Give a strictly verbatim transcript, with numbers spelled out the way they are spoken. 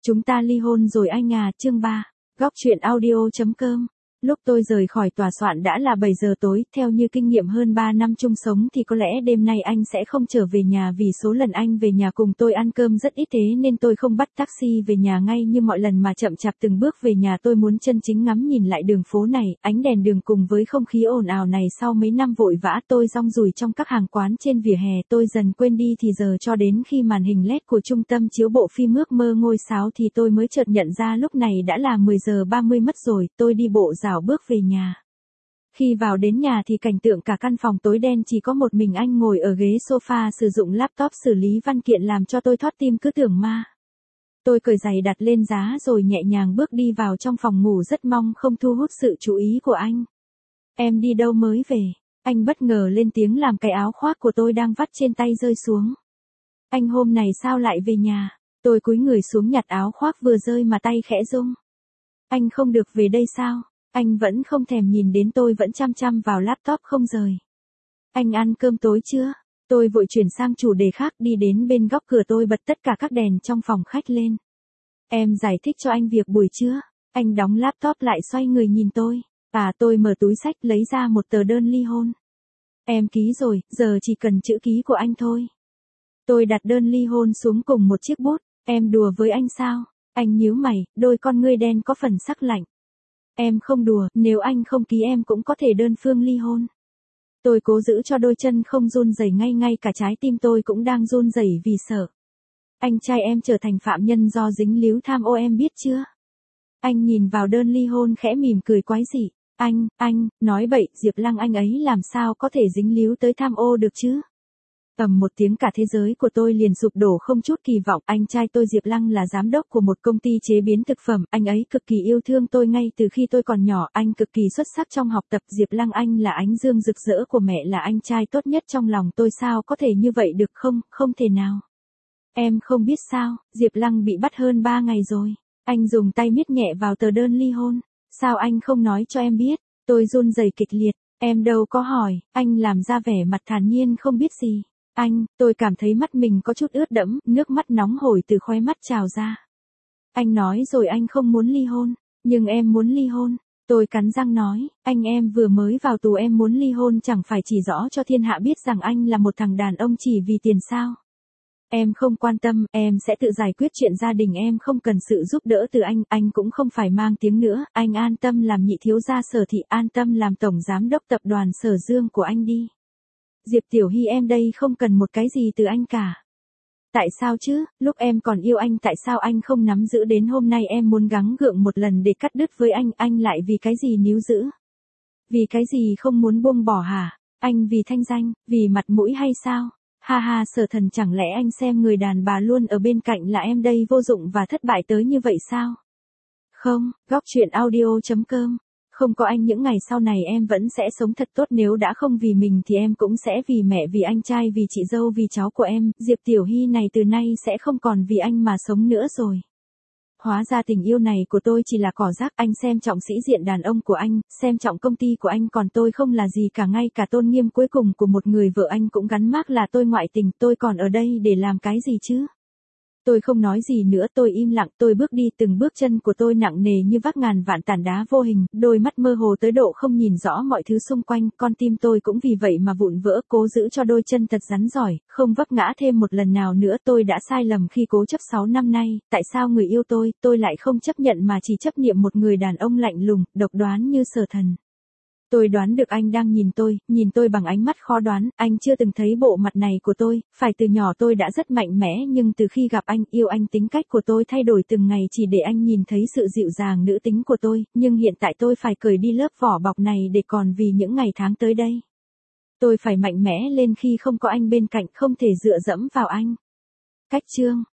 Chúng ta ly hôn rồi anh à, chương ba. Góc truyện audio chấm com. Lúc tôi rời khỏi tòa soạn đã là bảy giờ tối, theo như kinh nghiệm hơn ba năm chung sống thì có lẽ đêm nay anh sẽ không trở về nhà, vì số lần anh về nhà cùng tôi ăn cơm rất ít, thế nên tôi không bắt taxi về nhà ngay như mọi lần mà chậm chạp từng bước về nhà. Tôi muốn chân chính ngắm nhìn lại đường phố này, ánh đèn đường cùng với không khí ồn ào này. Sau mấy năm vội vã tôi rong ruổi trong các hàng quán trên vỉa hè, tôi dần quên đi thì giờ, cho đến khi màn hình led của trung tâm chiếu bộ phim Ước mơ ngôi sao thì tôi mới chợt nhận ra lúc này đã là mười giờ ba mươi mất rồi. Tôi đi bộ rảo bước về nhà. Khi vào đến nhà thì cảnh tượng cả căn phòng tối đen, chỉ có một mình anh ngồi ở ghế sofa sử dụng laptop xử lý văn kiện, làm cho tôi thót tim cứ tưởng ma. Tôi cởi giày đặt lên giá rồi nhẹ nhàng bước đi vào trong phòng ngủ, rất mong không thu hút sự chú ý của anh. Em đi đâu mới về? Anh bất ngờ lên tiếng làm cái áo khoác của tôi đang vắt trên tay rơi xuống. Anh hôm này sao lại về nhà? Tôi cúi người xuống nhặt áo khoác vừa rơi mà tay khẽ rung. Anh không được về đây sao? Anh vẫn không thèm nhìn đến tôi, vẫn chăm chăm vào laptop không rời. Anh ăn cơm tối chưa? Tôi vội chuyển sang chủ đề khác, đi đến bên góc cửa, tôi bật tất cả các đèn trong phòng khách lên. Em giải thích cho anh việc buổi trưa. Anh đóng laptop lại, xoay người nhìn tôi. À, tôi mở túi xách lấy ra một tờ đơn ly hôn. Em ký rồi, giờ chỉ cần chữ ký của anh thôi. Tôi đặt đơn ly hôn xuống cùng một chiếc bút. Em đùa với anh sao? Anh nhíu mày, đôi con ngươi đen có phần sắc lạnh. Em không đùa, nếu anh không ký em cũng có thể đơn phương ly hôn. Tôi cố giữ cho đôi chân không run rẩy, ngay ngay cả trái tim tôi cũng đang run rẩy vì sợ. Anh trai em trở thành phạm nhân do dính líu tham ô, em biết chưa? Anh nhìn vào đơn ly hôn khẽ mỉm cười quái dị. Anh, anh, nói bậy, Diệp Lăng anh ấy làm sao có thể dính líu tới tham ô được chứ? Ầm một tiếng, cả thế giới của tôi liền sụp đổ không chút kỳ vọng. Anh trai tôi Diệp Lăng là giám đốc của một công ty chế biến thực phẩm. Anh ấy cực kỳ yêu thương tôi ngay từ khi tôi còn nhỏ. Anh cực kỳ xuất sắc trong học tập. Diệp Lăng anh là ánh dương rực rỡ của mẹ, là anh trai tốt nhất trong lòng tôi. Sao có thể như vậy được? Không, không thể nào. Em không biết sao, Diệp Lăng bị bắt hơn ba ngày rồi. Anh dùng tay miết nhẹ vào tờ đơn ly hôn. Sao anh không nói cho em biết? Tôi run rẩy kịch liệt. Em đâu có hỏi. Anh làm ra vẻ mặt thản nhiên không biết gì. Anh, tôi cảm thấy mắt mình có chút ướt đẫm, nước mắt nóng hổi từ khóe mắt trào ra. Anh nói rồi anh không muốn ly hôn, nhưng em muốn ly hôn. Tôi cắn răng nói, anh, em vừa mới vào tù, em muốn ly hôn chẳng phải chỉ rõ cho thiên hạ biết rằng anh là một thằng đàn ông chỉ vì tiền sao? Em không quan tâm, em sẽ tự giải quyết chuyện gia đình, em không cần sự giúp đỡ từ anh, anh cũng không phải mang tiếng nữa, anh an tâm làm nhị thiếu gia Sở Thị, an tâm làm tổng giám đốc tập đoàn Sở Dương của anh đi. Diệp Tiểu Hy, em đây không cần một cái gì từ anh cả. Tại sao chứ, lúc em còn yêu anh tại sao anh không nắm giữ đến hôm nay? Em muốn gắng gượng một lần để cắt đứt với anh, anh lại vì cái gì níu giữ? Vì cái gì không muốn buông bỏ hả? Anh vì thanh danh, vì mặt mũi hay sao? Ha ha, Sở Thần, chẳng lẽ anh xem người đàn bà luôn ở bên cạnh là em đây vô dụng và thất bại tới như vậy sao? Không, góc truyện audio chấm com. Không có anh những ngày sau này em vẫn sẽ sống thật tốt, nếu đã không vì mình thì em cũng sẽ vì mẹ, vì anh trai, vì chị dâu, vì cháu của em. Diệp Tiểu Hy này từ nay sẽ không còn vì anh mà sống nữa rồi. Hóa ra tình yêu này của tôi chỉ là cỏ rác. Anh xem trọng sĩ diện đàn ông của anh, xem trọng công ty của anh, còn tôi không là gì cả. Ngay cả tôn nghiêm cuối cùng của một người vợ anh cũng gắn mác là tôi ngoại tình. Tôi còn ở đây để làm cái gì chứ? Tôi không nói gì nữa, tôi im lặng, tôi bước đi, từng bước chân của tôi nặng nề như vác ngàn vạn tảng đá vô hình, đôi mắt mơ hồ tới độ không nhìn rõ mọi thứ xung quanh, con tim tôi cũng vì vậy mà vụn vỡ, cố giữ cho đôi chân thật rắn giỏi, không vấp ngã thêm một lần nào nữa. Tôi đã sai lầm khi cố chấp sáu năm nay, tại sao người yêu tôi, tôi lại không chấp nhận mà chỉ chấp niệm một người đàn ông lạnh lùng, độc đoán như Sở Thần. Tôi đoán được anh đang nhìn tôi, nhìn tôi bằng ánh mắt khó đoán, anh chưa từng thấy bộ mặt này của tôi, phải từ nhỏ tôi đã rất mạnh mẽ, nhưng từ khi gặp anh, yêu anh, tính cách của tôi thay đổi từng ngày chỉ để anh nhìn thấy sự dịu dàng nữ tính của tôi, nhưng hiện tại tôi phải cởi đi lớp vỏ bọc này để còn vì những ngày tháng tới đây. Tôi phải mạnh mẽ lên khi không có anh bên cạnh, không thể dựa dẫm vào anh. Cách chương